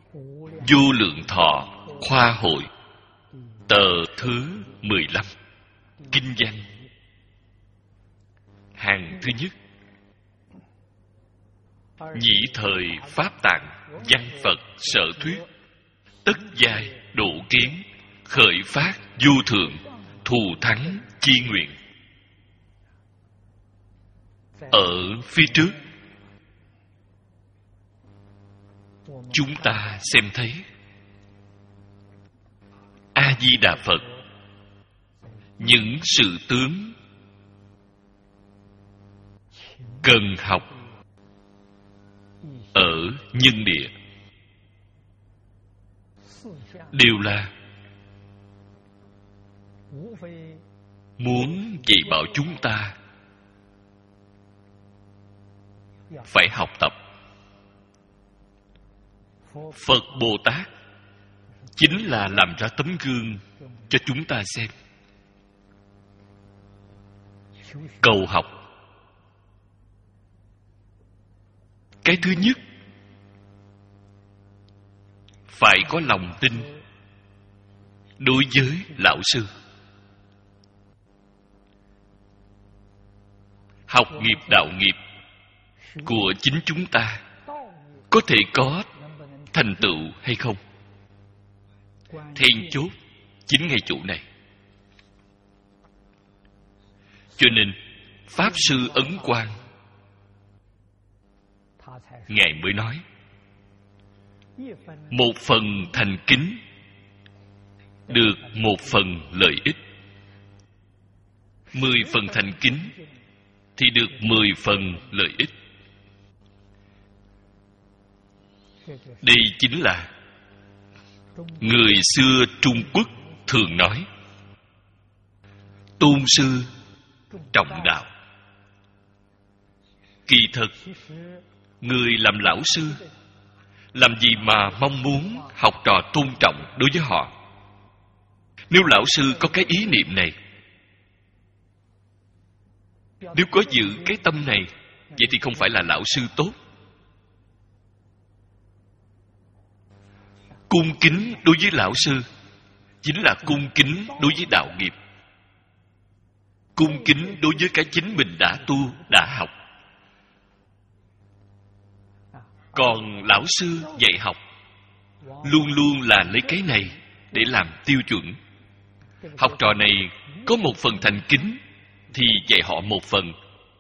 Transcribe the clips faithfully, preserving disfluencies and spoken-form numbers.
Vô Lượng Thọ Khoa Hội, tờ thứ mười lăm, Kinh văn. Hàng thứ nhất. Nhĩ thời Pháp Tạng, văn Phật sở thuyết, tất giai độ kiến, khởi phát vô thượng, thù thắng chi nguyện. Ở phía trước, chúng ta xem thấy A Di Đà Phật những sự tướng cần học ở nhân địa đều là muốn dạy bảo chúng ta phải học tập. Phật Bồ Tát chính là làm ra tấm gương cho chúng ta xem. Cầu học. Cái thứ nhất, phải có lòng tin đối với lão sư. Học nghiệp đạo nghiệp của chính chúng ta có thể có thành tựu hay không? Then chốt chính ngay chỗ này. Cho nên Pháp Sư Ấn Quang Ngài mới nói, một phần thành kính được một phần lợi ích, mười phần thành kính thì được mười phần lợi ích. Đây chính là người xưa Trung Quốc thường nói, tôn sư trọng đạo. Kỳ thực, người làm lão sư làm gì mà mong muốn học trò tôn trọng đối với họ? Nếu lão sư có cái ý niệm này, nếu có giữ cái tâm này, vậy thì không phải là lão sư tốt. Cung kính đối với lão sư chính là cung kính đối với đạo nghiệp, cung kính đối với cái chính mình đã tu, đã học. Còn lão sư dạy học luôn luôn là lấy cái này để làm tiêu chuẩn. Học trò này có một phần thành kính thì dạy họ một phần,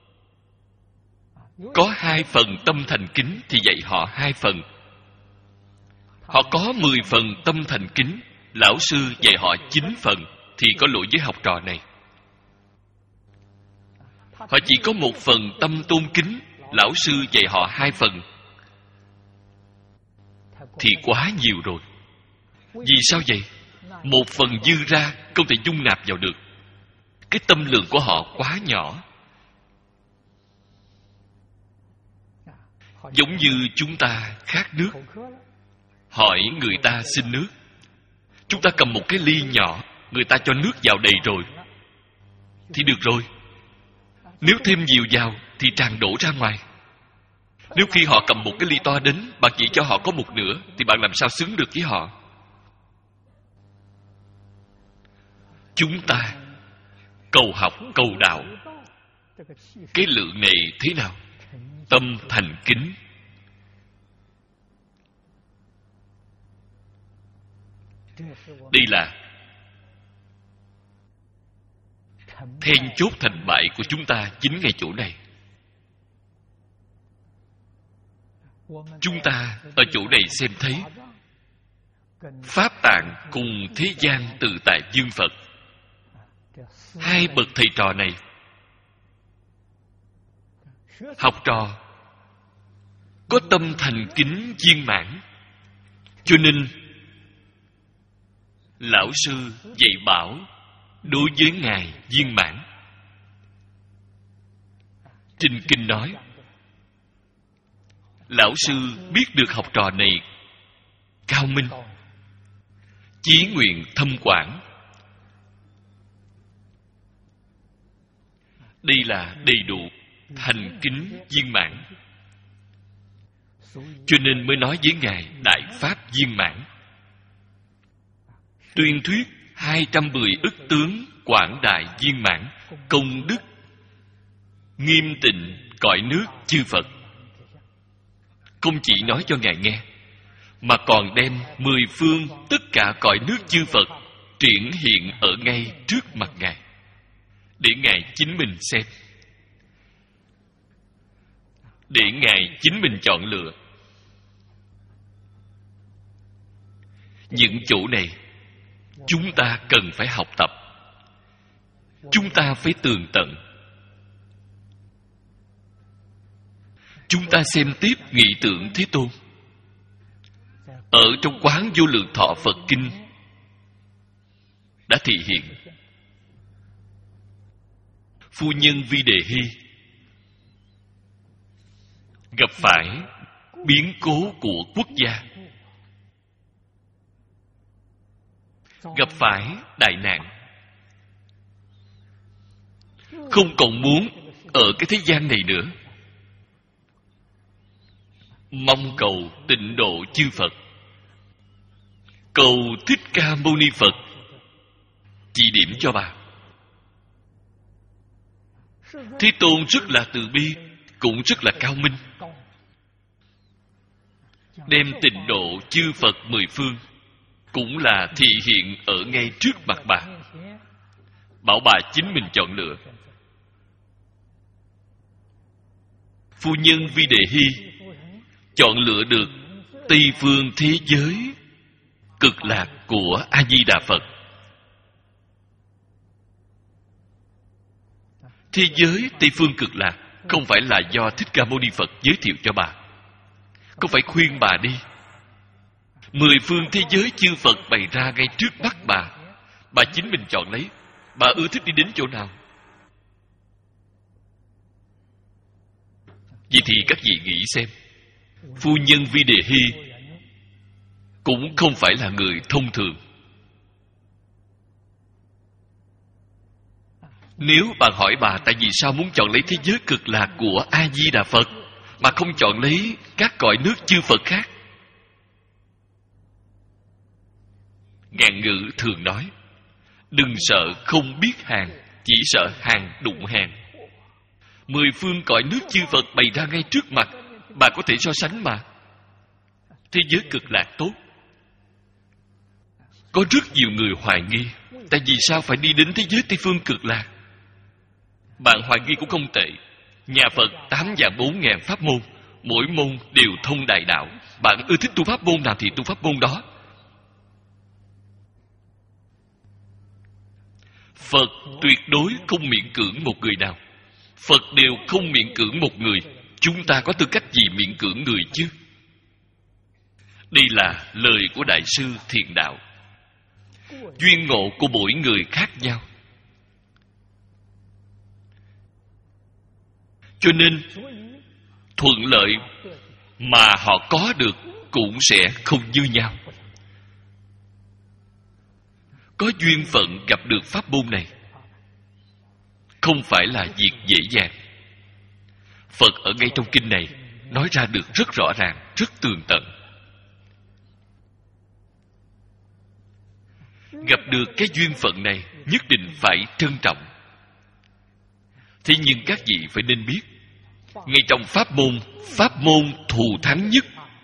có hai phần tâm thành kính thì dạy họ hai phần. Họ có mười phần tâm thành kính, lão sư dạy họ chín phần thì có lỗi với học trò này. Họ chỉ có một phần tâm tôn kính, lão sư dạy họ hai phần thì quá nhiều rồi. Vì sao vậy? Một phần dư ra không thể dung nạp vào được. Cái tâm lượng của họ quá nhỏ. Giống như chúng ta khát nước, hỏi người ta xin nước. Chúng ta cầm một cái ly nhỏ, người ta cho nước vào đầy rồi thì được rồi. Nếu thêm nhiều vào thì tràn đổ ra ngoài. Nếu khi họ cầm một cái ly to đến, bạn chỉ cho họ có một nửa thì bạn làm sao xứng được với họ? Chúng ta cầu học, cầu đạo, cái lượng này thế nào? Tâm thành kính. Đây là then chốt thành bại của chúng ta chính ngay chỗ này. Chúng ta ở chỗ này xem thấy Pháp Tạng cùng thế gian tự tại Dương Phật, hai bậc thầy trò này, học trò có tâm thành kính viên mãn, cho nên lão sư dạy bảo đối với ngài viên mãn. Trên kinh nói, lão sư biết được học trò này cao minh, chí nguyện thâm quảng. Đây là đầy đủ thành kính viên mãn. Cho nên mới nói với Ngài Đại Pháp viên mãn. Tuyên thuyết hai trăm mười ức tướng quảng đại viên mãn, công đức nghiêm tịnh cõi nước chư Phật. Không chỉ nói cho Ngài nghe, mà còn đem mười phương tất cả cõi nước chư Phật triển hiện ở ngay trước mặt Ngài, để Ngài chính mình xem, để Ngài chính mình chọn lựa. Những chỗ này chúng ta cần phải học tập, chúng ta phải tường tận. Chúng ta xem tiếp Nghị Tượng Thế Tôn ở trong Quán Vô Lượng Thọ Phật Kinh đã thị hiện. Phu nhân Vi Đề Hy gặp phải biến cố của quốc gia, gặp phải đại nạn, không còn muốn ở cái thế gian này nữa, mong cầu tịnh độ chư Phật, cầu Thích Ca Mâu Ni Phật chỉ điểm cho bà. Thế Tôn rất là từ bi, cũng rất là cao minh, đem tịnh độ chư Phật mười phương cũng là thị hiện ở ngay trước mặt bà, bảo bà chính mình chọn lựa. Phu nhân Vi Đề Hy chọn lựa được Tây phương thế giới cực lạc của A Di Đà Phật. Thế giới Tây phương cực lạc không phải là do Thích Ca Mâu Ni Phật giới thiệu cho bà, không phải khuyên bà đi. Mười phương thế giới chư Phật bày ra ngay trước mắt bà, bà chính mình chọn lấy. Bà ưa thích đi đến chỗ nào. Vậy thì các vị nghĩ xem, phu nhân Vi Đề Hy cũng không phải là người thông thường. Nếu bạn hỏi bà tại vì sao muốn chọn lấy thế giới cực lạc của A Di Đà Phật mà không chọn lấy các cõi nước chư Phật khác, ngạn ngữ thường nói, đừng sợ không biết hàng, chỉ sợ hàng đụng hàng. Mười phương cõi nước chư Phật bày ra ngay trước mặt, bà có thể so sánh mà. Thế giới cực lạc tốt. Có rất nhiều người hoài nghi, tại vì sao phải đi đến thế giới Tây phương cực lạc? Bạn hoài nghi cũng không tệ. Nhà Phật tám vạn bốn ngàn pháp môn, mỗi môn đều thông đại đạo. Bạn ưa thích tu pháp môn nào thì tu pháp môn đó. Phật tuyệt đối không miễn cưỡng một người nào. Phật đều không miễn cưỡng một người. Chúng ta có tư cách gì miễn cưỡng người chứ? Đây là lời của Đại sư Thiền Đạo. Duyên ngộ của mỗi người khác nhau, cho nên thuận lợi mà họ có được cũng sẽ không như nhau. Có duyên phận gặp được pháp môn này không phải là việc dễ dàng. Phật ở ngay trong kinh này nói ra được rất rõ ràng, rất tường tận. Gặp được cái duyên phận này nhất định phải trân trọng. Thế nhưng các vị phải nên biết, ngay trong pháp môn, pháp môn thù thắng nhất,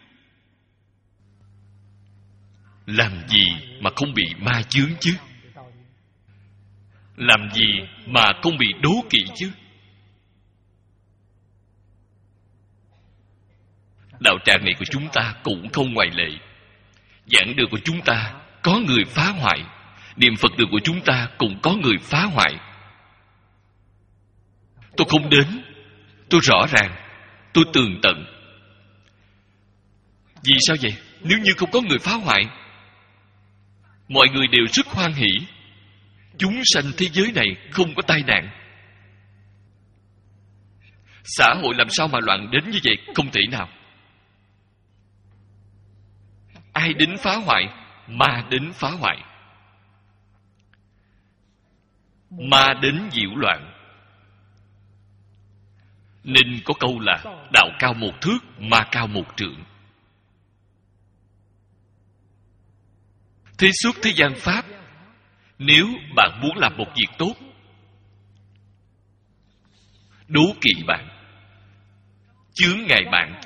làm gì mà không bị ma chướng chứ? Làm gì mà không bị đố kỵ chứ? Đạo tràng này của chúng ta cũng không ngoại lệ. Giảng đường của chúng ta có người phá hoại, niệm Phật đường của chúng ta cũng có người phá hoại. Tôi không đến, tôi rõ ràng, tôi tường tận. Vì sao vậy? Nếu như không có người phá hoại, mọi người đều rất hoan hỷ, chúng sanh thế giới này không có tai nạn. Xã hội làm sao mà loạn đến như vậy? Không thể nào. Ai đến phá hoại? Ma đến phá hoại, ma đến nhiễu loạn. Nên có câu là đạo cao một thước, ma cao một trượng. Thế suốt thế gian Pháp, nếu bạn muốn làm một việc tốt, đố kỵ bạn, chướng ngại bạn,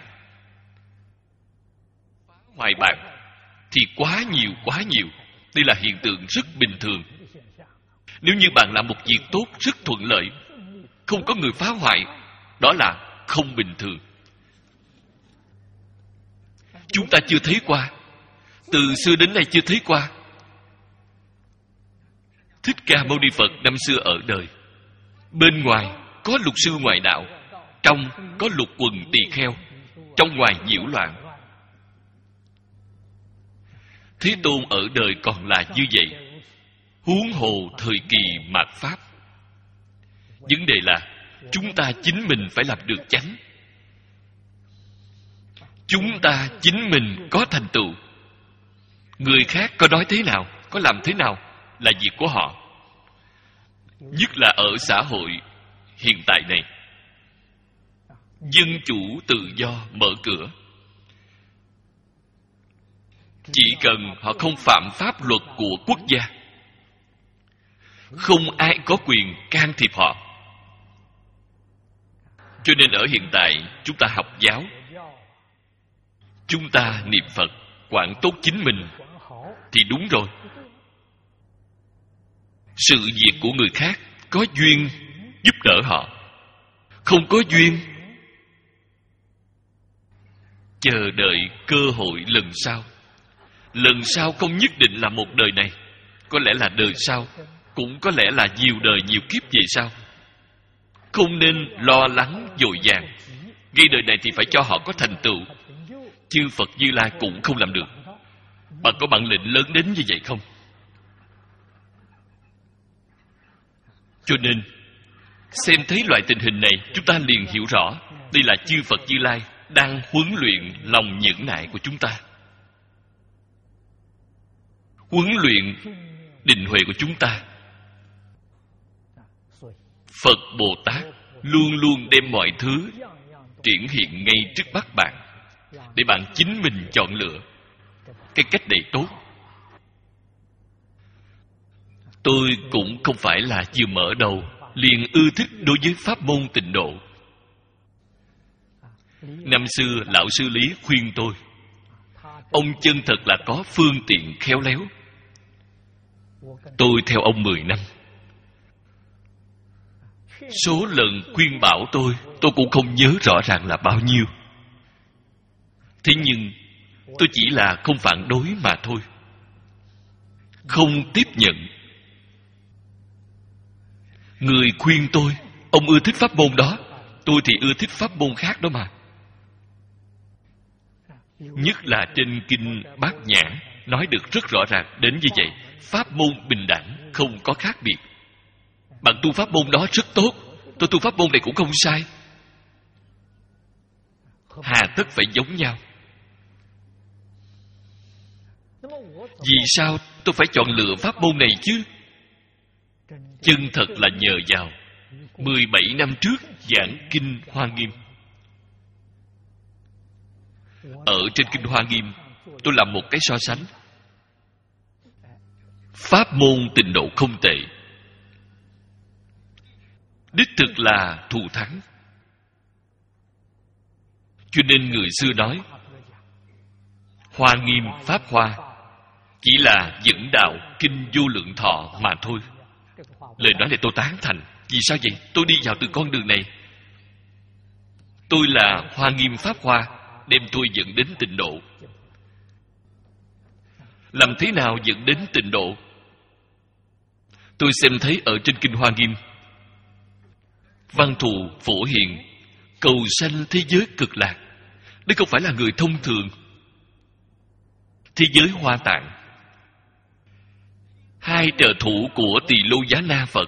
hoài bạn, thì quá nhiều quá nhiều. Đây là hiện tượng rất bình thường. Nếu như bạn làm một việc tốt rất thuận lợi, không có người phá hoại, đó là không bình thường. Chúng ta chưa thấy qua, từ xưa đến nay chưa thấy qua. Thích Ca Mâu Ni Phật năm xưa ở đời, bên ngoài có lục sư ngoại đạo, trong có lục quần tỳ kheo, trong ngoài nhiễu loạn. Thế Tôn ở đời còn là như vậy, huống hồ thời kỳ mạt Pháp. Vấn đề là chúng ta chính mình phải làm được chánh. Chúng ta chính mình có thành tựu. Người khác có nói thế nào, có làm thế nào là việc của họ. Nhất là ở xã hội hiện tại này, dân chủ tự do mở cửa. Chỉ cần họ không phạm pháp luật của quốc gia, không ai có quyền can thiệp họ. Cho nên ở hiện tại, chúng ta học giáo, chúng ta niệm Phật, quản tốt chính mình thì đúng rồi. Sự việc của người khác có duyên giúp đỡ họ, không có duyên chờ đợi cơ hội lần sau. Lần sau không nhất định là một đời này, có lẽ là đời sau, cũng có lẽ là nhiều đời nhiều kiếp về sau. Không nên lo lắng dội vàng. Ngay đời này thì phải cho họ có thành tựu. Chư Phật Như Lai cũng không làm được. Bạn có bản lĩnh lớn đến như vậy không? Cho nên xem thấy loại tình hình này, chúng ta liền hiểu rõ đây là chư Phật Như Lai đang huấn luyện lòng nhẫn nại của chúng ta, huấn luyện định huệ của chúng ta. Phật Bồ Tát luôn luôn đem mọi thứ triển hiện ngay trước mắt bạn, để bạn chính mình chọn lựa. Cái cách này tốt. Tôi cũng không phải là vừa mở đầu liền ưa thích đối với pháp môn tịnh độ. Năm xưa lão sư Lý khuyên tôi, ông chân thật là có phương tiện khéo léo. Tôi theo ông mười năm. Số lần khuyên bảo tôi, tôi cũng không nhớ rõ ràng là bao nhiêu. Thế nhưng tôi chỉ là không phản đối mà thôi, không tiếp nhận. Người khuyên tôi, ông ưa thích pháp môn đó, tôi thì ưa thích pháp môn khác đó mà. Nhất là trên kinh Bát Nhã nói được rất rõ ràng đến như vậy. Pháp môn bình đẳng, không có khác biệt. Bạn tu pháp môn đó rất tốt, tôi tu pháp môn này cũng không sai. Hà tất phải giống nhau? Vì sao tôi phải chọn lựa pháp môn này chứ? Chân thật là nhờ vào mười bảy năm trước giảng kinh Hoa Nghiêm. Ở trên kinh Hoa Nghiêm, tôi làm một cái so sánh. Pháp môn tịnh độ không tệ, đích thực là thù thắng. Cho nên người xưa nói Hoa Nghiêm Pháp Hoa chỉ là dẫn đạo kinh Vô Lượng Thọ mà thôi. Lời nói này tôi tán thành. Vì sao vậy? Tôi đi vào từ con đường này. Tôi là Hoa Nghiêm Pháp Hoa, đem tôi dẫn đến tịnh độ. Làm thế nào dẫn đến tịnh độ? Tôi xem thấy ở trên kinh Hoa Nghiêm, văn thù phổ hiện, cầu sanh thế giới cực lạc. Đây không phải là người thông thường. Thế giới Hoa Tạng, hai trợ thủ của Tỳ Lô Giá Na Phật,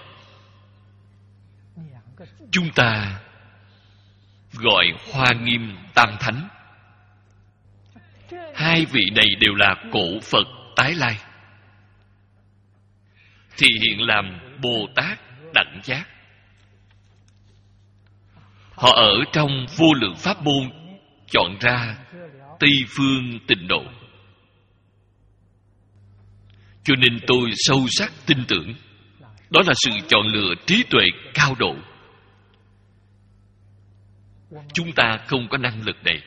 chúng ta gọi Hoa Nghiêm Tam Thánh. Hai vị này đều là cổ Phật tái lai, thì hiện làm Bồ Tát đẳng giác. Họ ở trong vô lượng pháp môn chọn ra Tây phương tịnh độ. Cho nên tôi sâu sắc tin tưởng đó là sự chọn lựa trí tuệ cao độ. Chúng ta không có năng lực này.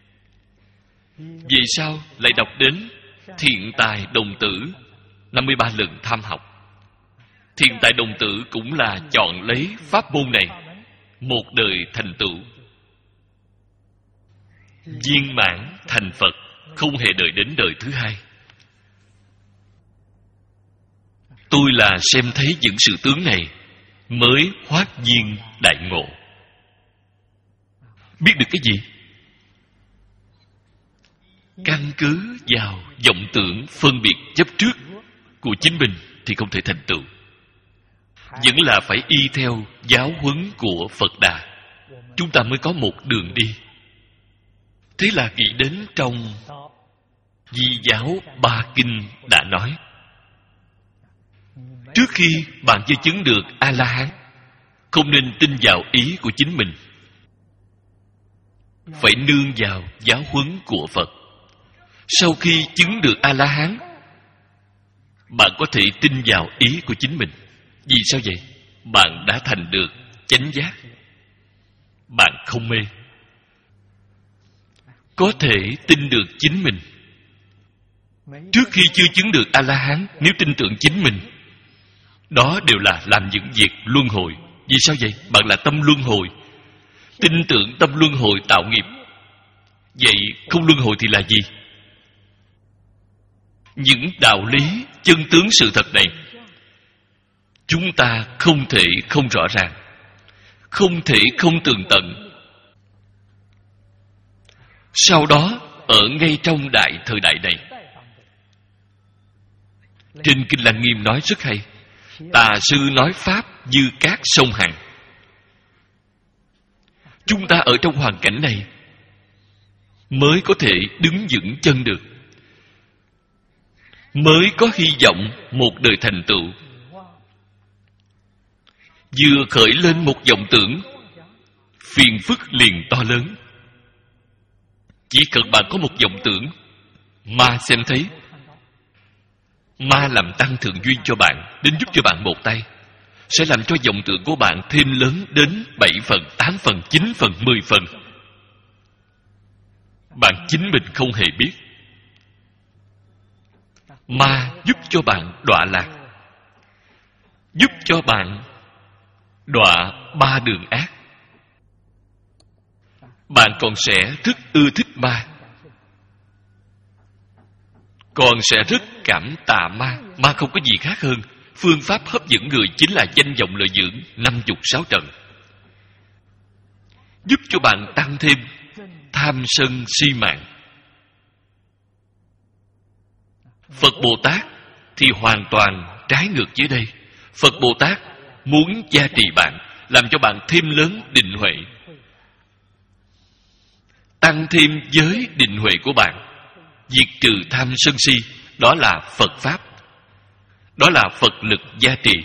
Vì sao lại đọc đến Thiện Tài Đồng Tử năm mươi ba lần tham học? Thiện Tài Đồng Tử cũng là chọn lấy pháp môn này, một đời thành tựu viên mãn thành Phật, không hề đợi đến đời thứ hai. Tôi là xem thấy những sự tướng này mới hoát duyên đại ngộ. Biết được cái gì? Căn cứ vào vọng tưởng phân biệt chấp trước của chính mình thì không thể thành tựu. Vẫn là phải y theo giáo huấn của Phật Đà, chúng ta mới có một đường đi. Thế là nghĩ đến trong Di Giáo Ba Kinh đã nói, trước khi bạn chưa chứng được A-la-hán, không nên tin vào ý của chính mình, phải nương vào giáo huấn của Phật. Sau khi chứng được A-la-hán, bạn có thể tin vào ý của chính mình. Vì sao vậy? Bạn đã thành được chánh giác, bạn không mê. Có thể tin được chính mình. Trước khi chưa chứng được A-la-hán, nếu tin tưởng chính mình, đó đều là làm những việc luân hồi. Vì sao vậy? Bạn là tâm luân hồi. Tin tưởng tâm luân hồi tạo nghiệp. Vậy không luân hồi thì là gì? Những đạo lý, chân tướng sự thật này chúng ta không thể không rõ ràng, không thể không tường tận. Sau đó, ở ngay trong đại thời đại này, trên Kinh Lăng Nghiêm nói rất hay, tà sư nói pháp như cát sông Hằng. Chúng ta ở trong hoàn cảnh này mới có thể đứng vững chân được, mới có hy vọng một đời thành tựu. Vừa khởi lên một vọng tưởng, phiền phức liền to lớn. Chỉ cần bạn có một vọng tưởng, ma xem thấy, ma làm tăng thượng duyên cho bạn, đến giúp cho bạn một tay, sẽ làm cho vọng tưởng của bạn thêm lớn đến bảy phần, tám phần, chín phần, mười phần. Bạn chính mình không hề biết. Ma giúp cho bạn đọa lạc, giúp cho bạn đọa ba đường ác. Bạn còn sẽ rất ưa thích ma, còn sẽ rất cảm tạ ma. Ma không có gì khác hơn, phương pháp hấp dẫn người chính là danh vọng lợi dưỡng năm dục sáu trần, giúp cho bạn tăng thêm tham sân si mạng. Phật Bồ Tát thì hoàn toàn trái ngược với đây. Phật Bồ Tát muốn gia trì bạn, làm cho bạn thêm lớn định huệ, tăng thêm giới định huệ của bạn, diệt trừ tham sân si. Đó là Phật Pháp, đó là Phật lực gia trì.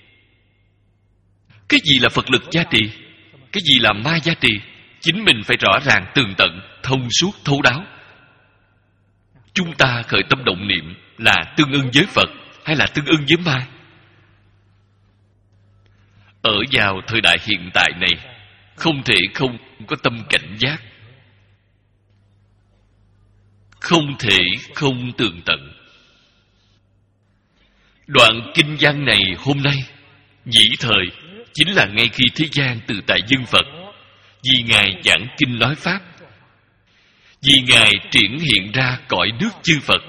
Cái gì là Phật lực gia trì? Cái gì là ma gia trì? Chính mình phải rõ ràng tường tận, thông suốt thấu đáo. Chúng ta khởi tâm động niệm là tương ưng với Phật hay là tương ưng với ma? Ở vào thời đại hiện tại này, không thể không có tâm cảnh giác, không thể không tường tận. Đoạn kinh văn này hôm nay nhĩ thời, chính là ngay khi thế gian từ tại dân Phật, vì Ngài giảng kinh nói Pháp, vì Ngài triển hiện ra cõi nước chư Phật.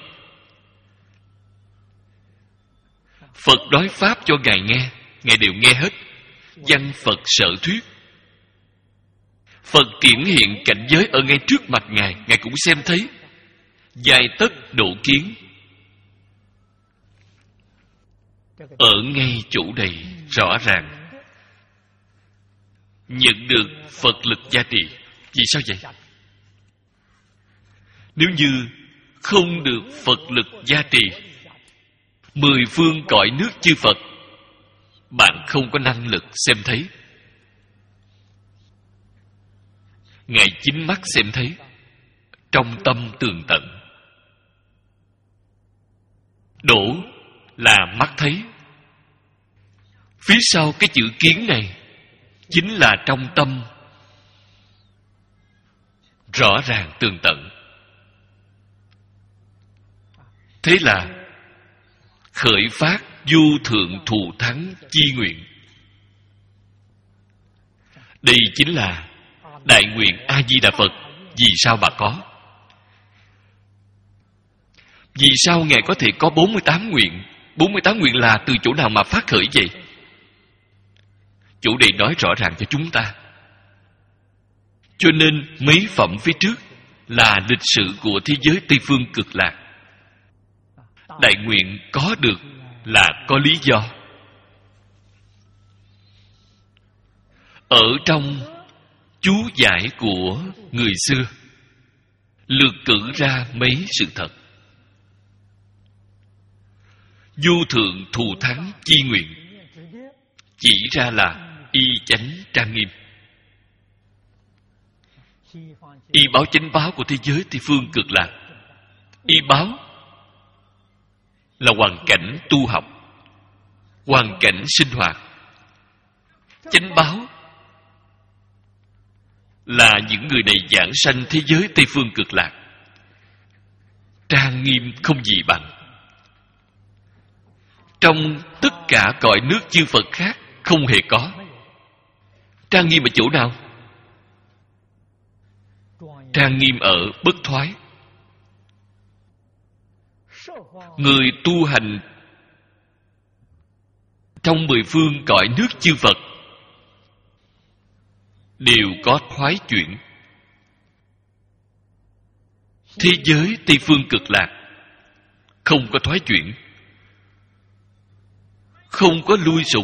Phật nói Pháp cho Ngài nghe, Ngài đều nghe hết. Văn Phật sở thuyết, Phật triển hiện cảnh giới ở ngay trước mặt Ngài, Ngài cũng xem thấy. Dài tất độ kiến, ở ngay chỗ này rõ ràng nhận được Phật lực gia trì. Vì sao vậy? Nếu như không được Phật lực gia trì, mười phương cõi nước chư Phật bạn không có năng lực xem thấy. Ngài chính mắt xem thấy, trong tâm tường tận. Đổ là mắt thấy. Phía sau cái chữ kiến này chính là trong tâm rõ ràng tường tận. Thế là khởi phát du thượng thù thắng chi nguyện. Đây chính là đại nguyện A Di Đà Phật. Vì sao bà có? Vì sao Ngài có thể có bốn mươi tám nguyện? bốn mươi tám nguyện là từ chỗ nào mà phát khởi vậy? Chủ đề nói rõ ràng cho chúng ta. Cho nên mấy phẩm phía trước là lịch sử của thế giới Tây Phương Cực Lạc. Đại nguyện có được là có lý do. Ở trong chú giải của người xưa lược cử ra mấy sự thật. Du thượng thù thắng chi nguyện chỉ ra là y chánh trang nghiêm. Y báo chánh báo của thế giới Tây Phương Cực Lạc. Y báo là hoàn cảnh tu học, hoàn cảnh sinh hoạt. Chánh báo là những người này giảng sanh thế giới Tây Phương Cực Lạc. Trang nghiêm không gì bằng. Trong tất cả cõi nước chư Phật khác không hề có. Trang nghiêm ở chỗ nào? Trang nghiêm ở bất thoái. Người tu hành trong mười phương cõi nước chư Phật đều có thoái chuyển. Thế giới Tây Phương Cực Lạc không có thoái chuyển, không có lui sụp.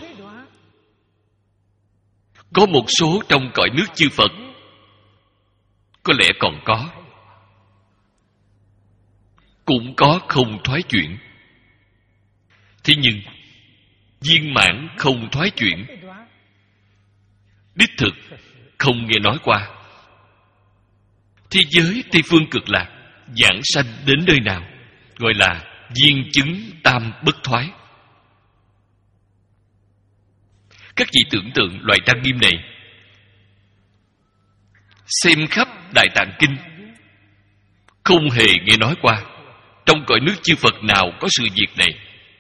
Có một số trong cõi nước chư Phật có lẽ còn có, cũng có không thoái chuyển. Thế nhưng viên mãn không thoái chuyển đích thực không nghe nói qua. Thế giới Tây Phương Cực Lạc giảng sanh đến nơi nào gọi là viên chứng tam bất thoái. Các vị tưởng tượng loại trang nghiêm này, xem khắp Đại Tạng Kinh không hề nghe nói qua. Trong cõi nước chư Phật nào có sự việc này?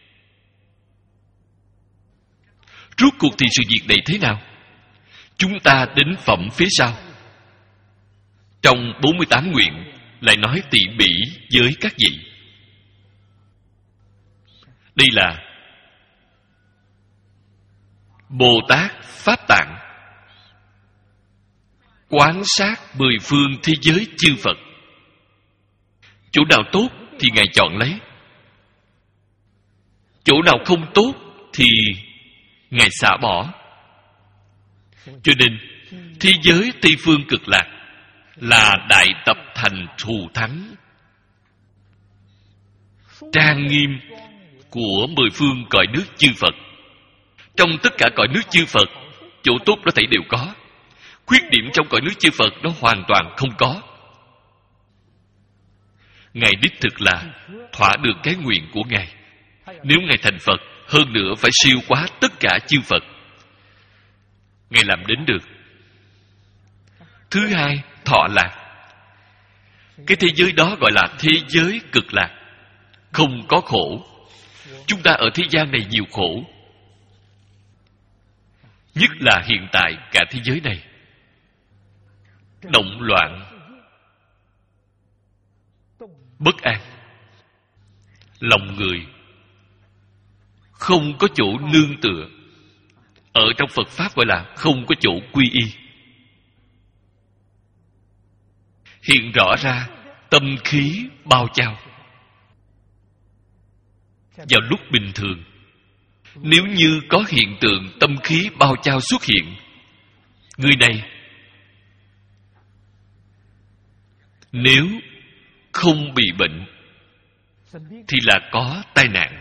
Rốt cuộc thì sự việc này thế nào? Chúng ta đến phẩm phía sau. Trong bốn mươi tám nguyện lại nói tỉ mỉ với các vị. Đây là Bồ Tát Pháp Tạng quán sát mười phương thế giới chư Phật. Chỗ nào tốt thì Ngài chọn lấy, chỗ nào không tốt thì Ngài xả bỏ. Cho nên thế giới Tây Phương Cực Lạc là đại tập thành thù thắng trang nghiêm của mười phương cõi nước chư Phật. Trong tất cả cõi nước chư Phật, chỗ tốt đó thảy đều có, khuyết điểm trong cõi nước chư Phật nó hoàn toàn không có. Ngài đích thực là thỏa được cái nguyện của Ngài. Nếu Ngài thành Phật, hơn nữa phải siêu quá tất cả chư Phật, Ngài làm đến được. Thứ hai, thọ lạc. Cái thế giới đó gọi là thế giới cực lạc, không có khổ. Chúng ta ở thế gian này nhiều khổ, nhất là hiện tại cả thế giới này động loạn, bất an, lòng người không có chỗ nương tựa. Ở trong Phật Pháp gọi là không có chỗ quy y. Hiện rõ ra tâm khí bao trao. Vào lúc bình thường, nếu như có hiện tượng tâm khí bao trao xuất hiện, người này nếu không bị bệnh thì là có tai nạn.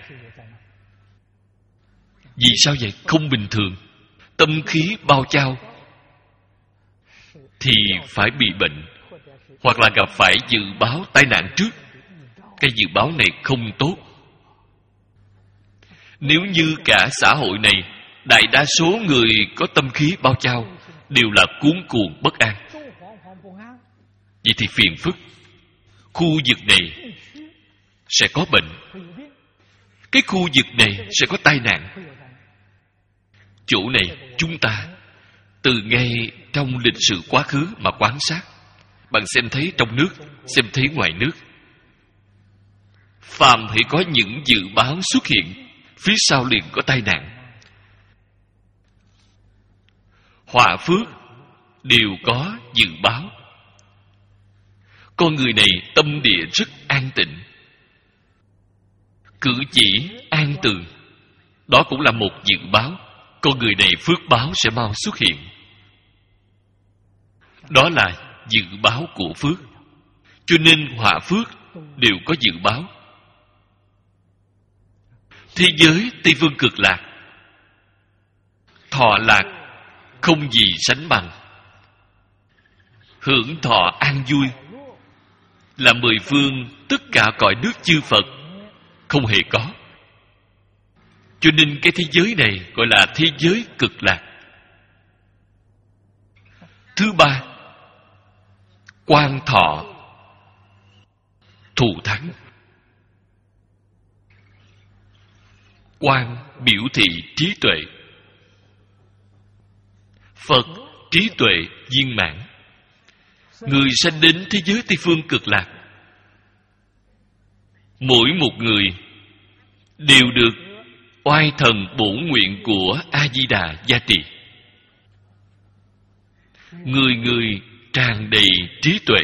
Vì sao vậy? Không bình thường. Tâm khí bao trao thì phải bị bệnh, hoặc là gặp phải dự báo tai nạn trước. Cái dự báo này không tốt. Nếu như cả xã hội này, đại đa số người có tâm khí bao trao đều là cuống cuồng bất an, vậy thì phiền phức. Khu vực này sẽ có bệnh, cái khu vực này sẽ có tai nạn. Chỗ này chúng ta từ ngay trong lịch sử quá khứ mà quan sát. Bạn xem thấy trong nước, xem thấy ngoài nước, phàm hãy có những dự báo xuất hiện, phía sau liền có tai nạn. Họa phước đều có dự báo. Con người này tâm địa rất an tịnh, cử chỉ an tường, đó cũng là một dự báo. Con người này phước báo sẽ mau xuất hiện. Đó là dự báo của phước. Cho nên họa phước đều có dự báo. Thế giới Tây Phương Cực Lạc, thọ lạc không gì sánh bằng. Hưởng thọ an vui là mười phương tất cả cõi nước chư Phật không hề có. Cho nên cái thế giới này gọi là thế giới cực lạc. Thứ ba, quan thọ thù thắng. Quan biểu thị trí tuệ. Phật trí tuệ viên mãn. Người sanh đến thế giới Tây Phương Cực Lạc, mỗi một người đều được oai thần bổn nguyện của A-di-đà gia trì. Người người tràn đầy trí tuệ.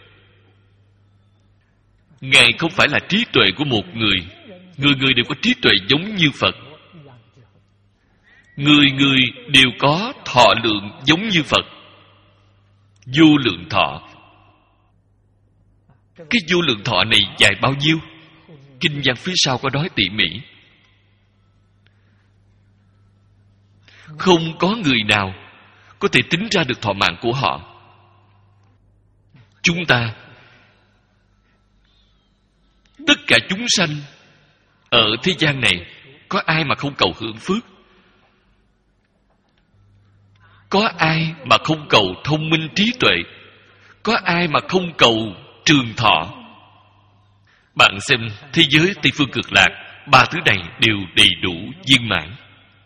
Ngài không phải là trí tuệ của một người. Người người đều có trí tuệ giống như Phật. Người người đều có thọ lượng giống như Phật. Vô lượng thọ. Cái vô lượng thọ này dài bao nhiêu? Kinh văn phía sau có nói tỉ mỉ. Không có người nào có thể tính ra được thọ mạng của họ. Chúng ta, tất cả chúng sanh ở thế gian này, có ai mà không cầu hưởng phước? Có ai mà không cầu thông minh trí tuệ? Có ai mà không cầu trường thọ? Bạn xem thế giới Tây Phương Cực Lạc, ba thứ này đều đầy đủ viên mãn.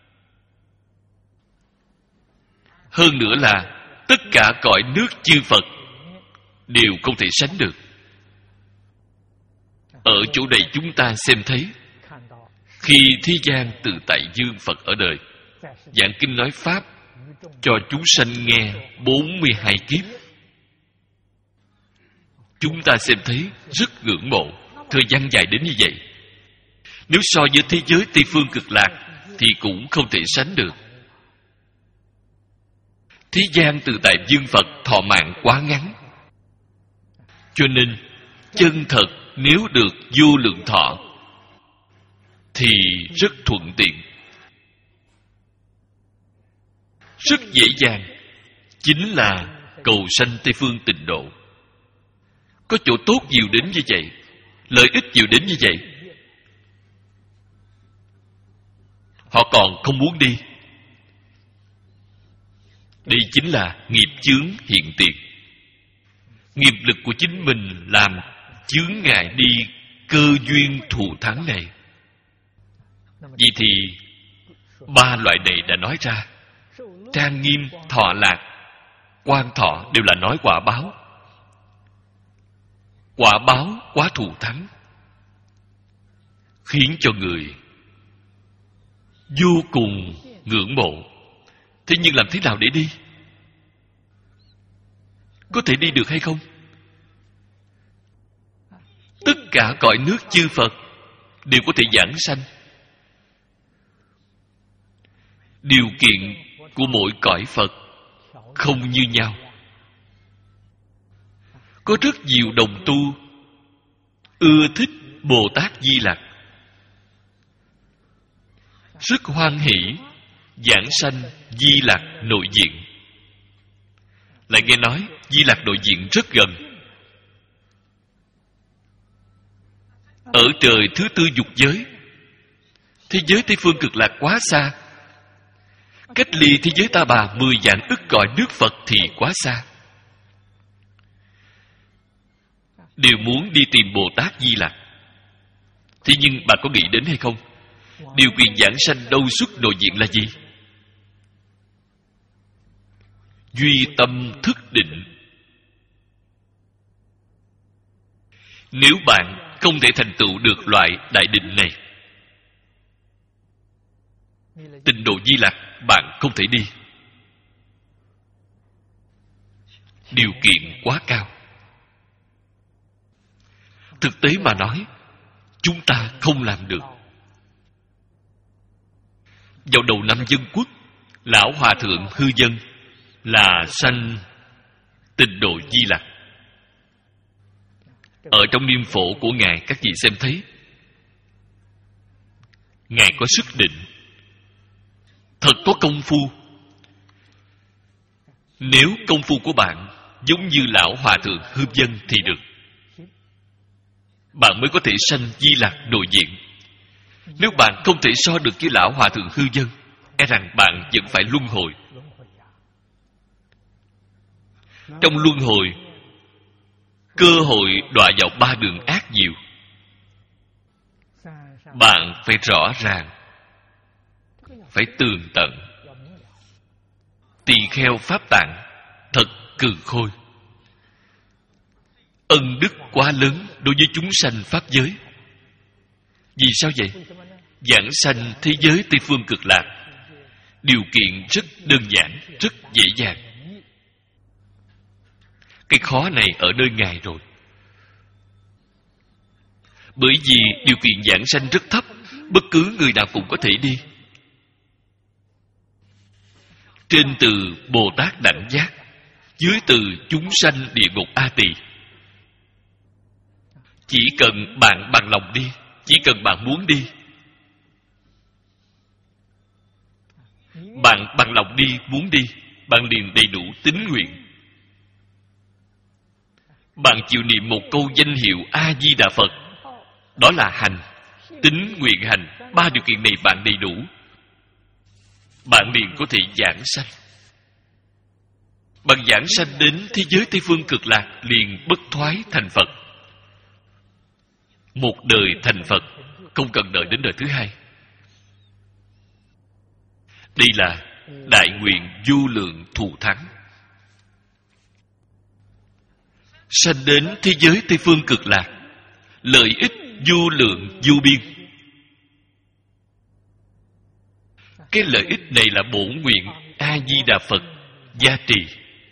Hơn nữa là tất cả cõi nước chư Phật đều không thể sánh được. Ở chỗ này chúng ta xem thấy, khi thế gian từ tại dương Phật ở đời giảng kinh nói pháp cho chúng sanh nghe bốn mươi hai kiếp, chúng ta xem thấy rất ngưỡng mộ. Thời gian dài đến như vậy, nếu so với thế giới Tây Phương Cực Lạc thì cũng không thể sánh được. Thế gian từ tại dương Phật thọ mạng quá ngắn, cho nên chân thật nếu được vô lượng thọ thì rất thuận tiện, rất dễ dàng. Chính là cầu sanh Tây Phương Tịnh Độ. Có chỗ tốt nhiều đến như vậy, lợi ích nhiều đến như vậy, họ còn không muốn đi. Đây chính là nghiệp chướng hiện tiền. Nghiệp lực của chính mình làm chướng ngại đi cơ duyên thù thắng này. Vậy thì ba loại này đã nói ra. Trang nghiêm, thọ lạc, quan thọ đều là nói quả báo. Quả báo quá thù thắng, khiến cho người vô cùng ngưỡng mộ. Thế nhưng làm thế nào để đi? Có thể đi được hay không? Tất cả cõi nước chư Phật đều có thể giảng sanh. Điều kiện của mỗi cõi Phật không như nhau. Có rất nhiều đồng tu ưa thích Bồ Tát Di Lặc, rất hoan hỷ giảng sanh Di Lặc nội diện, lại nghe nói Di Lặc nội diện rất gần. Ở trời thứ tư dục giới, thế giới Tây Phương Cực Lạc quá xa. Cách ly thế giới Ta Bà mười vạn ức cõi nước Phật thì quá xa. Đều muốn đi tìm Bồ Tát Di Lặc. Thế nhưng bà có nghĩ đến hay không? Điều kiện giảng sanh đâu xuất nội diện là gì? Duy tâm thức định. Nếu bạn không thể thành tựu được loại đại định này, tịnh độ Di Lặc bạn không thể đi. Điều kiện quá cao. Thực tế mà nói, chúng ta không làm được. Vào đầu năm Dân Quốc, Lão Hòa Thượng Hư Dân là sanh tịnh độ Di Lặc. Ở trong niêm phổ của Ngài, các vị xem thấy, Ngài có sức định, thật có công phu. Nếu công phu của bạn giống như Lão Hòa Thượng Hư Dân thì được, bạn mới có thể sanh Di Lặc nội diện. Nếu bạn không thể so được với Lão Hòa Thượng Hư Dân, e rằng bạn vẫn phải luân hồi. Trong luân hồi, cơ hội đọa vào ba đường ác nhiều. Bạn phải rõ ràng, phải tường tận. Tỳ kheo Pháp Tạng thật cừ khôi. Ân đức quá lớn đối với chúng sanh Pháp giới. Vì sao vậy? Giảng sanh thế giới Tây Phương Cực Lạc, điều kiện rất đơn giản, rất dễ dàng. Cái khó này ở nơi Ngài rồi. Bởi vì điều kiện giảng sanh rất thấp, bất cứ người nào cũng có thể đi. Trên từ Bồ Tát Đảnh Giác, dưới từ chúng sanh địa ngục A Tỳ. Chỉ cần bạn bằng lòng đi, chỉ cần bạn muốn đi, bạn bằng lòng đi, muốn đi, bạn liền đầy đủ tín nguyện. Bạn chịu niệm một câu danh hiệu A Di Đà Phật, đó là hành. Tín nguyện hành, ba điều kiện này bạn đầy đủ, bạn liền có thể giảng sanh. Bạn giảng sanh đến thế giới Tây Phương Cực Lạc liền bất thoái thành Phật. Một đời thành Phật, không cần đợi đến đời thứ hai. Đây là đại nguyện vô lượng thù thắng. Sanh đến thế giới Tây Phương Cực Lạc, lợi ích vô lượng vô biên. Cái lợi ích này là bổn nguyện A Di Đà Phật gia trì.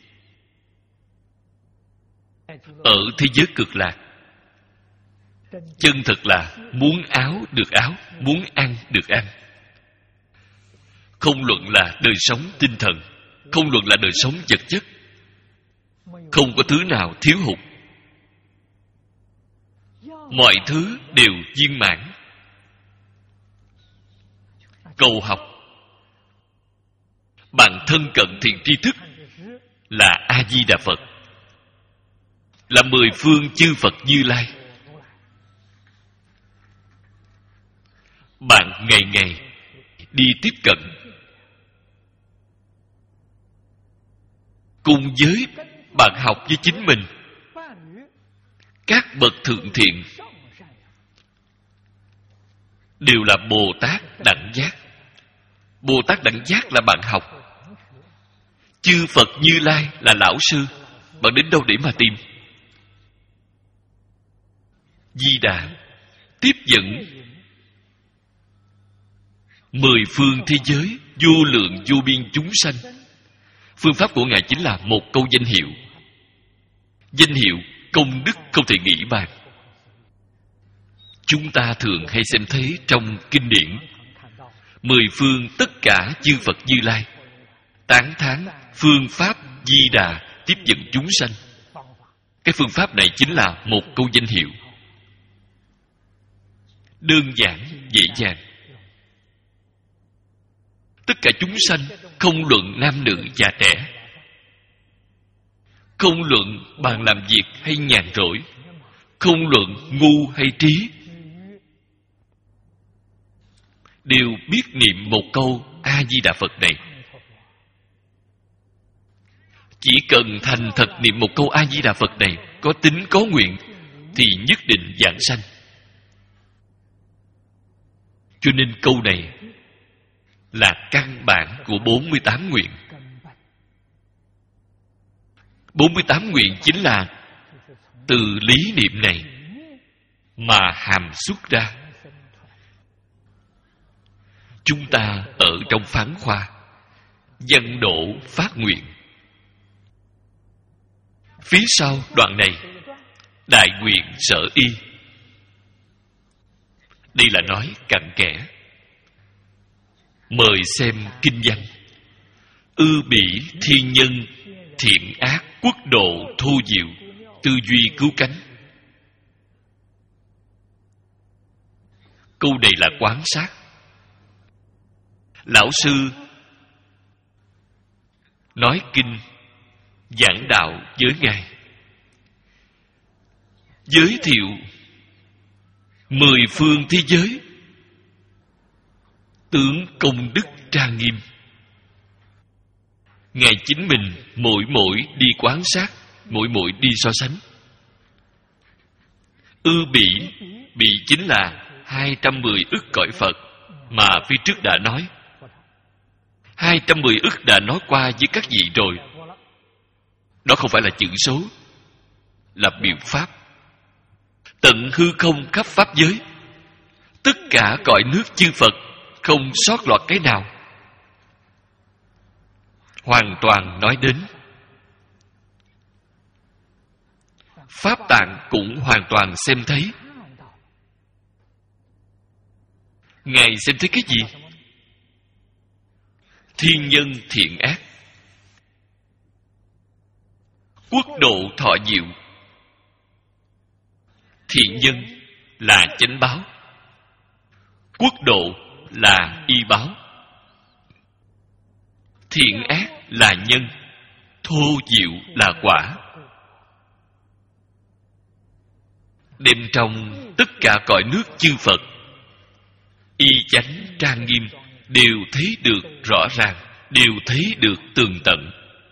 Ở thế giới Cực Lạc, chân thật là muốn áo được áo, muốn ăn được ăn. Không luận là đời sống tinh thần, không luận là đời sống vật chất, không có thứ nào thiếu hụt. Mọi thứ đều viên mãn. Cầu học, bạn thân cận thiện tri thức là A Di Đà Phật, là mười phương chư Phật Như Lai. Bạn ngày ngày đi tiếp cận cùng với bạn học với chính mình, các bậc thượng thiện đều là Bồ Tát Đảnh Giác. Bồ Tát Đảnh Giác là bạn học, chư Phật Như Lai là lão sư. Bạn đến đâu để mà tìm? Di Đà tiếp dẫn mười phương thế giới vô lượng vô biên chúng sanh. Phương pháp của Ngài chính là một câu danh hiệu. Danh hiệu công đức không thể nghĩ bàn. Chúng ta thường hay xem thấy trong kinh điển, mười phương tất cả chư Phật Như Lai tán thán phương pháp Di Đà tiếp dẫn chúng sanh. Cái phương pháp này chính là một câu danh hiệu, đơn giản, dễ dàng. Tất cả chúng sanh, không luận nam nữ già trẻ, Không luận bạn làm việc hay nhàn rỗi, không luận ngu hay trí, đều biết niệm một câu A Di Đà Phật này. Chỉ cần thành thật niệm một câu A Di Đà Phật này, có tính có nguyện, thì nhất định giảng sanh. Cho nên câu này là căn bản của bốn mươi tám nguyện. bốn mươi tám nguyện chính là từ lý niệm này mà hàm xuất ra. Chúng ta ở trong phán khoa văn độ phát nguyện. Phía sau đoạn này, đại nguyện sở y. Đây là nói cặn kẽ. Mời xem kinh văn. Ư bỉ thiên nhân, thiện ác quốc độ thu diệu, tư duy cứu cánh. Câu này là quán sát. Lão sư nói kinh, giảng đạo với Ngài, giới thiệu mười phương thế giới, tướng công đức trang nghiêm. Ngài chính mình mỗi mỗi đi quan sát, mỗi mỗi đi so sánh. Ư bỉ, bỉ chính là hai trăm mười ức cõi Phật mà phía trước đã nói. Hai trăm mười ức đã nói qua với các vị rồi. Đó không phải là chữ số, là biểu pháp. Tận hư không khắp pháp giới, tất cả cõi nước chư Phật, không sót lọt cái nào, hoàn toàn nói đến. Pháp tạng cũng hoàn toàn xem thấy. Ngài xem thấy cái gì? Thiên nhân thiện ác, quốc độ thọ diệu. Thiện nhân là chánh báo, quốc độ là y báo. Thiện ác là nhân, thô diệu là quả. Đêm trong tất cả cõi nước chư Phật, y chánh trang nghiêm, đều thấy được rõ ràng, đều thấy được tường tận.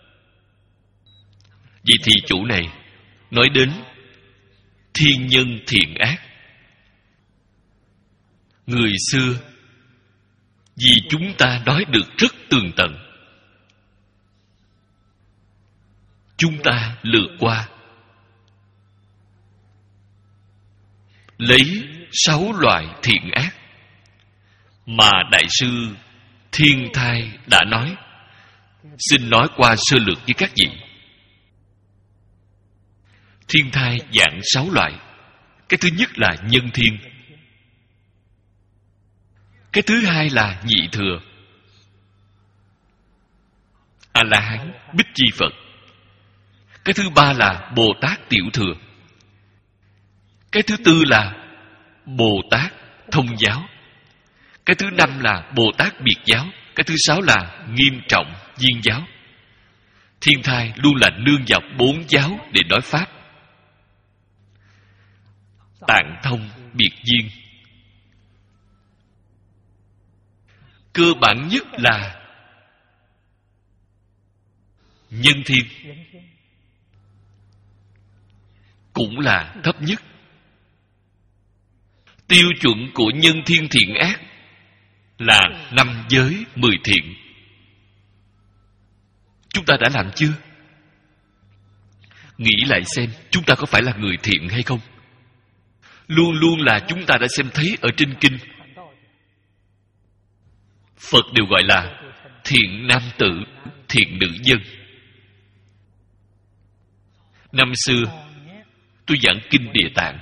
Vậy thì chỗ này nói đến thiên nhân thiện ác. Người xưa vì chúng ta nói được rất tường tận, chúng ta lược qua, lấy sáu loại thiện ác mà Đại sư Thiên Thai đã nói. Xin nói qua sơ lược với các vị. Thiên Thai giảng sáu loại. Cái thứ nhất là nhân thiên, cái thứ hai là nhị thừa, A La Hán, Bích Chi Phật. Cái thứ ba là Bồ Tát Tiểu Thừa. Cái thứ tư là Bồ Tát Thông Giáo. Cái thứ năm là Bồ Tát Biệt Giáo. Cái thứ sáu là Nghiêm Trọng Viên Giáo. Thiên Thai luôn là nương vào bốn giáo để nói pháp. Tạng Thông Biệt Viên. Cơ bản nhất là nhân thiên, cũng là thấp nhất. Tiêu chuẩn của nhân thiên thiện ác là năm giới mười thiện. Chúng ta đã làm chưa? Nghĩ lại xem, chúng ta có phải là người thiện hay không? Luôn luôn là chúng ta đã xem thấy ở trên kinh, Phật đều gọi là thiện nam tử, thiện nữ nhân. Năm xưa tôi giảng kinh Địa Tạng,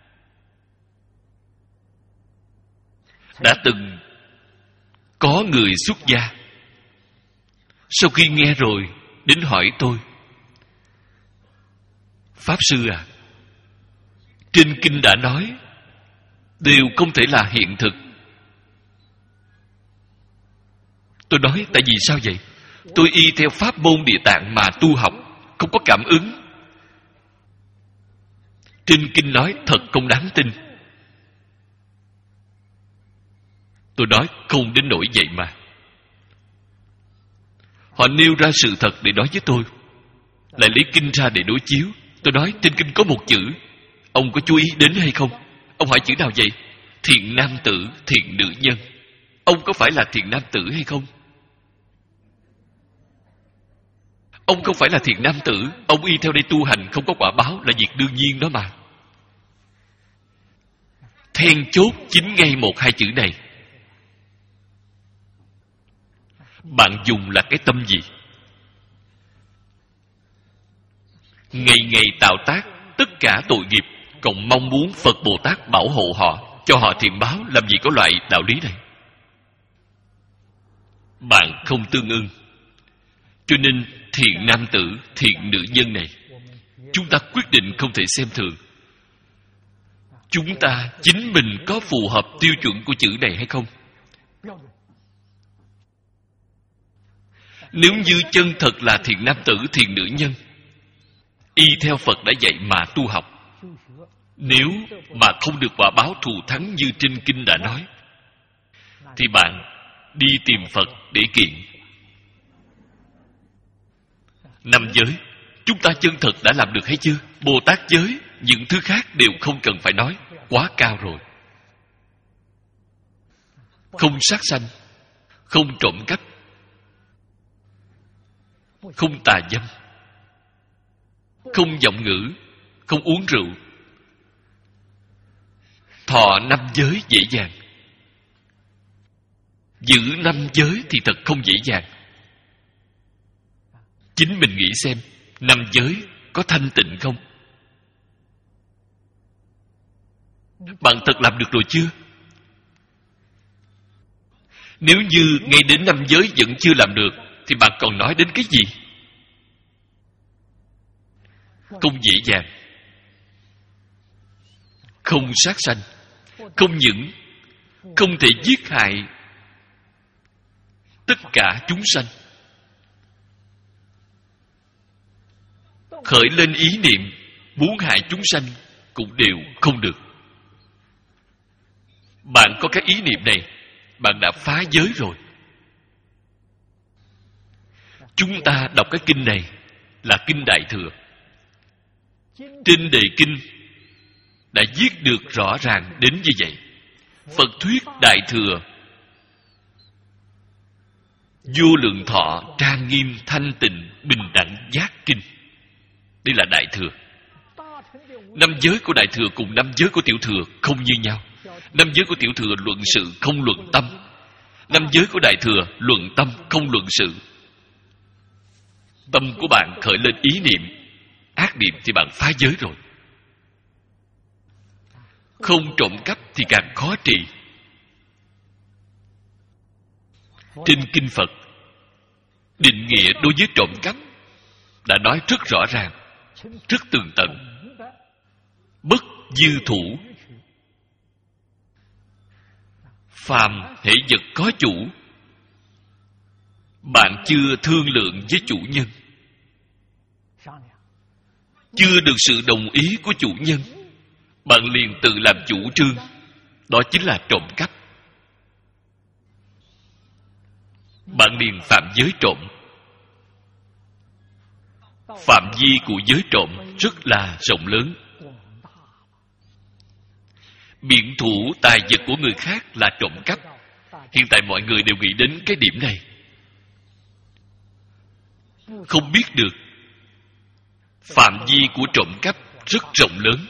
đã từng có người xuất gia, sau khi nghe rồi đến hỏi tôi: Pháp sư à, trên kinh đã nói đều không thể là hiện thực. Tôi nói tại vì sao vậy? Tôi y theo pháp môn Địa Tạng mà tu học, không có cảm ứng. Trên kinh nói thật không đáng tin. Tôi nói không đến nỗi vậy mà. Họ nêu ra sự thật để nói với tôi, lại lấy kinh ra để đối chiếu. Tôi nói trên kinh có một chữ, ông có chú ý đến hay không? Ông hỏi chữ nào vậy? Thiện nam tử, thiện nữ nhân. Ông có phải là thiện nam tử hay không? Ông không phải là thiện nam tử, ông y theo đây tu hành không có quả báo là việc đương nhiên đó mà. Then chốt chính ngay một hai chữ này. Bạn dùng là cái tâm gì? Ngày ngày tạo tác tất cả tội nghiệp, còn mong muốn Phật Bồ Tát bảo hộ họ, cho họ thiện báo, làm gì có loại đạo lý này. Bạn không tương ưng. Cho nên thiện nam tử, thiện nữ nhân này, chúng ta quyết định không thể xem thường. Chúng ta chính mình có phù hợp tiêu chuẩn của chữ này hay không? Nếu như chân thật là thiện nam tử, thiện nữ nhân, y theo Phật đã dạy mà tu học, nếu mà không được quả báo thù thắng như trên kinh đã nói, thì bạn đi tìm Phật để kiện. Năm giới, chúng ta chân thật đã làm được hay chưa? Bồ Tát giới, những thứ khác đều không cần phải nói, quá cao rồi. Không sát sanh, không trộm cắp, không tà dâm, không vọng ngữ, không uống rượu. Thọ năm giới dễ dàng, giữ năm giới thì thật không dễ dàng. Chính mình nghĩ xem, năm giới có thanh tịnh không? Bạn thật làm được rồi chưa? Nếu như ngay đến năm giới vẫn chưa làm được, thì bạn còn nói đến cái gì? Không dễ dàng. Không sát sanh, không những không thể giết hại tất cả chúng sanh, khởi lên ý niệm muốn hại chúng sanh cũng đều không được. Bạn có cái ý niệm này, bạn đã phá giới rồi. Chúng ta đọc cái kinh này là kinh Đại Thừa. Trên đề kinh đã viết được rõ ràng đến như vậy. Phật thuyết Đại Thừa, vô lượng thọ trang nghiêm thanh tịnh bình đẳng giác kinh. Đây là Đại Thừa. Năm giới của Đại Thừa cùng năm giới của Tiểu Thừa không như nhau. Năm giới của Tiểu Thừa luận sự không luận tâm. Năm giới của Đại Thừa luận tâm không luận sự. Tâm của bạn khởi lên ý niệm ác niệm thì bạn phá giới rồi. Không trộm cắp thì càng khó trì. Trên kinh Phật, định nghĩa đối với trộm cắp đã nói rất rõ ràng, rất tường tận. Bất dư thủ, phàm hễ vật có chủ, bạn chưa thương lượng với chủ nhân, chưa được sự đồng ý của chủ nhân, bạn liền tự làm chủ trương, đó chính là trộm cắp. Bạn liền phạm giới trộm. Phạm vi của giới trộm rất là rộng lớn. Biện thủ tài vật của người khác là trộm cắp. Hiện tại mọi người đều nghĩ đến cái điểm này, không biết được phạm vi của trộm cắp rất rộng lớn.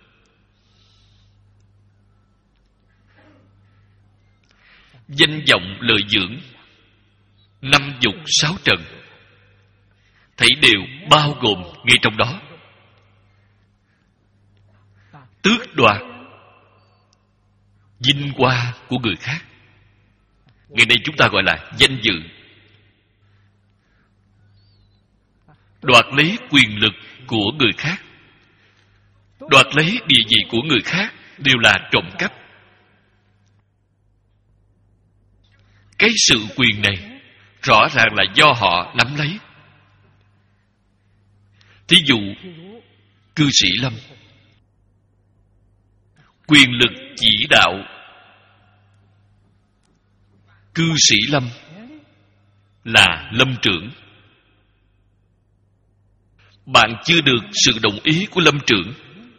Danh vọng lợi dưỡng, năm dục sáu trần, thảy đều bao gồm ngay trong đó. Tước đoạt vinh hoa của người khác, ngày nay chúng ta gọi là danh dự. Đoạt lấy quyền lực của người khác, đoạt lấy địa vị của người khác đều là trộm cắp. Cái sự quyền này rõ ràng là do họ nắm lấy. Thí dụ cư sĩ Lâm, quyền lực chỉ đạo cư sĩ Lâm là lâm trưởng. Bạn chưa được sự đồng ý của lâm trưởng,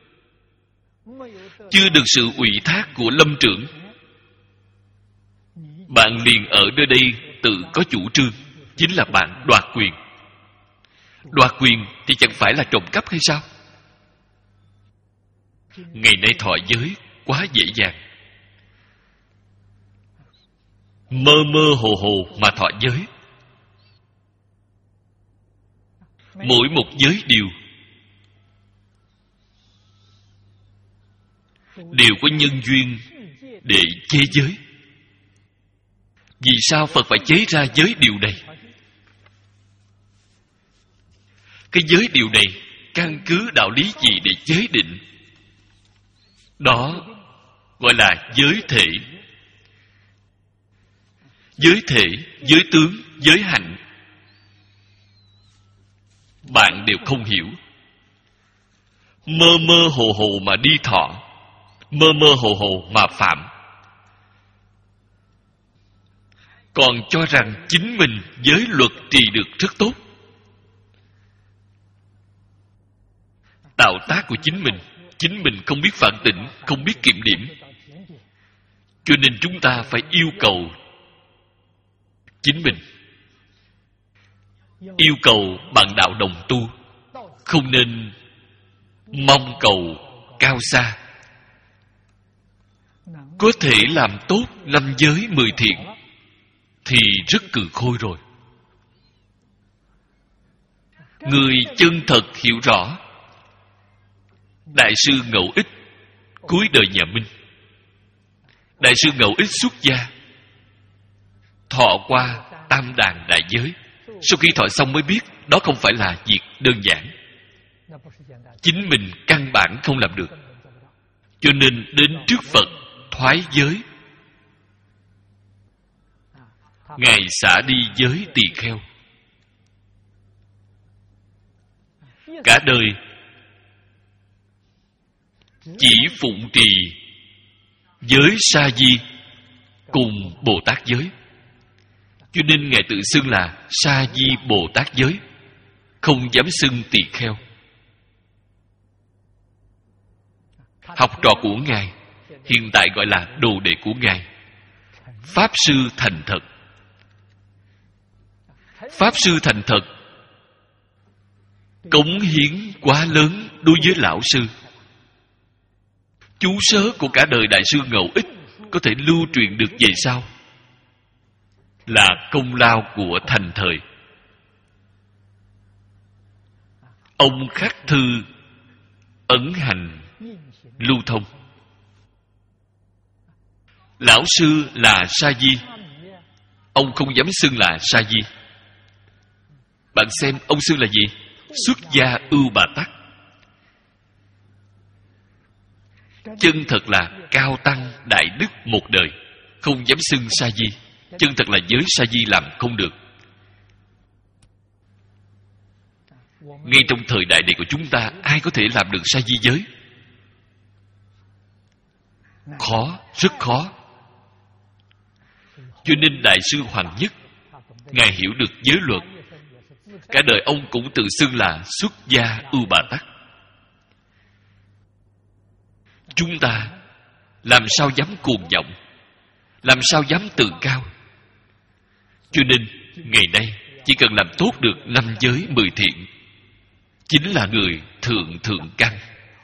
chưa được sự ủy thác của lâm trưởng, bạn liền ở nơi đây tự có chủ trương, chính là bạn đoạt quyền. Đoạt quyền thì chẳng phải là trộm cắp hay sao? Ngày nay thọ giới quá dễ dàng, mơ mơ hồ hồ mà thọ giới. Mỗi một giới điều đều có nhân duyên để chế giới. Vì sao Phật phải chế ra giới điều này? Cái giới điều này căn cứ đạo lý gì để chế định? Đó gọi là giới thể. Giới thể, giới tướng, giới hạnh, bạn đều không hiểu. Mơ mơ hồ hồ mà đi thọ, mơ mơ hồ hồ mà phạm, còn cho rằng chính mình giới luật trì được rất tốt. Tạo tác của chính mình, chính mình không biết phản tỉnh, không biết kiểm điểm. Cho nên chúng ta phải yêu cầu chính mình, yêu cầu bạn đạo đồng tu, không nên mong cầu cao xa. Có thể làm tốt năm giới mười thiện thì rất cừ khôi rồi. Người chân thật hiểu rõ. Đại sư Ngẫu Ích cuối đời nhà Minh, Đại sư Ngẫu Ích xuất gia, thọ qua tam đàn đại giới. Sau khi thọ xong mới biết đó không phải là việc đơn giản, chính mình căn bản không làm được. Cho nên đến trước Phật thoái giới. Ngài xả đi giới tỳ kheo, cả đời chỉ phụng trì giới sa di cùng Bồ Tát giới. Cho nên Ngài tự xưng là Sa Di Bồ Tát giới, không dám xưng tỳ kheo. Học trò của Ngài hiện tại gọi là đồ đệ của Ngài, Pháp Sư Thành Thật. Pháp Sư Thành Thật cống hiến quá lớn đối với lão sư. Chú sớ của cả đời Đại sư Ngẫu Ích có thể lưu truyền được về sau là công lao của Thành Thời. Ông khắc thư ấn hành lưu thông. Lão sư là Sa Di, ông không dám xưng là Sa Di. Bạn xem ông xưng là gì? Xuất gia ưu bà tắc. Chân thật là cao tăng đại đức một đời, không dám xưng Sa Di. Chân thật là giới Sa Di làm không được. Ngay trong thời đại này của chúng ta, ai có thể làm được Sa Di giới? Khó, rất khó. Cho nên Đại sư Hoàng Nhất, Ngài hiểu được giới luật. Cả đời ông cũng tự xưng là xuất gia ưu bà tắc. Chúng ta làm sao dám cuồng vọng, làm sao dám tự cao? Cho nên ngày nay chỉ cần làm tốt được năm giới mười thiện, chính là người thượng thượng căn.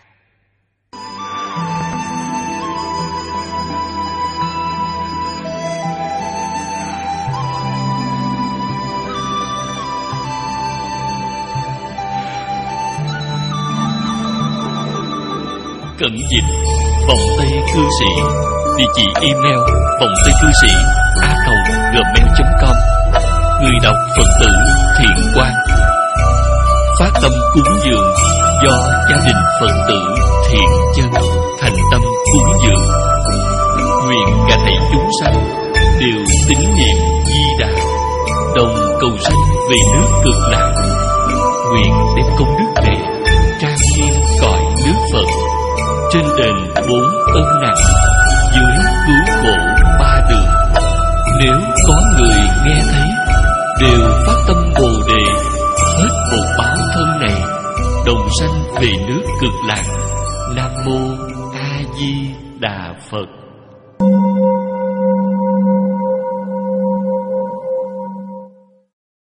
Cẩn dịch Vọng Tây Cư Sĩ. Địa chỉ email vọng tây cư sĩ a còng gmail chấm com. Người đọc Phật tử Thiện Quang. Phát tâm cúng dường do gia đình Phật tử Thiện Chân thành tâm cúng dường. Nguyện cả thảy chúng sanh đều tín niệm Di Đà, đồng cầu sanh về nước Cực Lạc. nguyện đem công đức này trang nghiêm cõi nước Phật, trên đền bốn ân nặng, dưới cứu khổ ba đường. Nếu có người nghe thấy đều phát tâm Bồ đề, hết một báo thân này, đồng sanh về nước Cực Lạc. Nam mô A Di Đà Phật.